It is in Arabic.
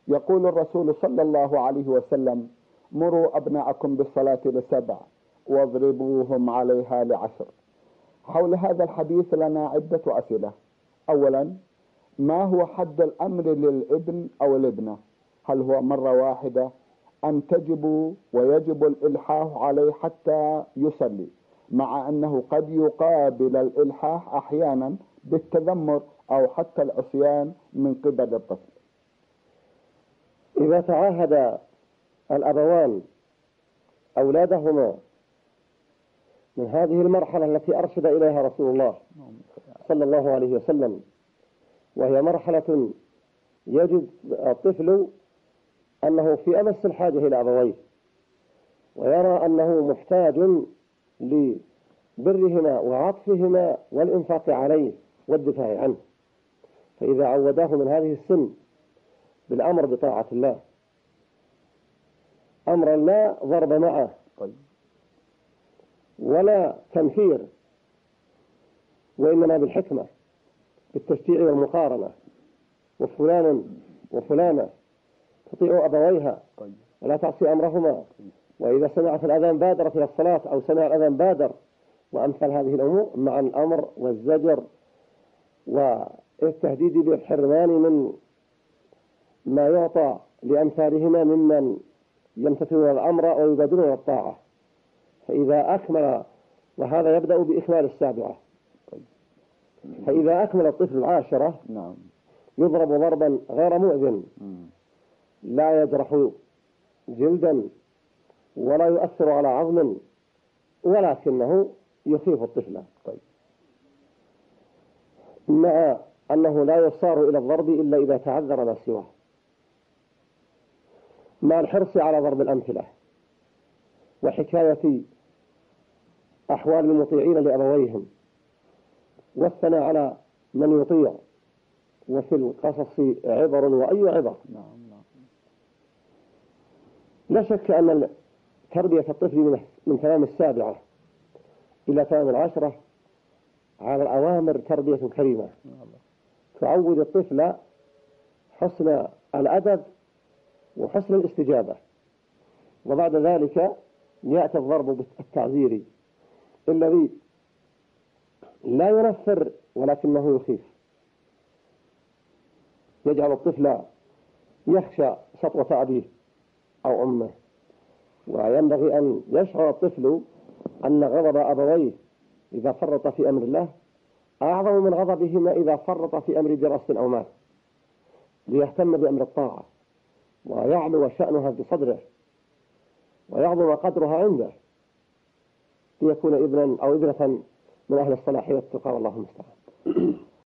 يقول الرسول صلى الله عليه وسلم: مروا أبناءكم بالصلاة ل7 واضربوهم عليها ل10. حول هذا الحديث لنا عدة أسئلة. أولا، ما هو حد الأمر للابن أو الابنة؟ هل هو مرة واحدة أم تجب ويجب الإلحاح عليه حتى يصلي، مع أنه قد يقابل الإلحاح أحيانا بالتذمر أو حتى العصيان من قبل الطفل؟ إذا تعاهد الأبوان أولادهما من هذه المرحلة التي أرشد إليها رسول الله صلى الله عليه وسلم، وهي مرحلة يجد الطفل أنه في أمس الحاجة إلى أبويه، ويرى أنه محتاج لبرهما وعطفهما والإنفاق عليه والدفاع عنه، فإذا عوداه من هذه السن بالأمر بطاعة الله أمرا لا ضرب معه ولا تنفير، وإنما بالحكمة بالتشجيع والمقارنة، وفلان وفلانة تطيع أبويها ولا تعصي أمرهما، وإذا سمعت الأذان بادرت إلى الصلاة أو سمع الأذان بادر، وأمثل هذه الأمور مع الأمر والزجر والتهديد بالحرمان من ما يعطى لأمثالهما ممن يمتثلون الأمر ويبادرون الطاعة. فإذا أكمل، وهذا يبدأ بإكمال 7، فإذا أكمل الطفل 10 يضرب ضربا غير مؤذن لا يجرح جلدا ولا يؤثر على عظم، ولكنه يخيف الطفل، مع أنه لا يصار إلى الضرب إلا إذا تعذر ما سواه، مع الحرص على ضرب الأمثلة وحكاية أحوال المطيعين لأبويهم والثناء على من يطيع، وفي القصص عبر وأي عبر. لا شك أن تربية الطفل من تمام 7 إلى تمام 10 على الأوامر تربية كريمة تعود الطفل حسن الأدب وحسن الاستجابة، وبعد ذلك يأتي الضرب التعذيري الذي لا ينفر ولكنه يخيف، يجعل الطفل يخشى سطوة أبيه أو أمه. وينبغي أن يشعر الطفل أن غضب أبويه إذا فرط في أمر الله أعظم من غضبهما إذا فرط في أمر دراسة أو مال، ليهتم بأمر الطاعة ويعلو شأنها بصدره ويعظم قدرها عنده، ليكون ابنا أو ابنة من أهل الصلاح والتقى، والله المستعان.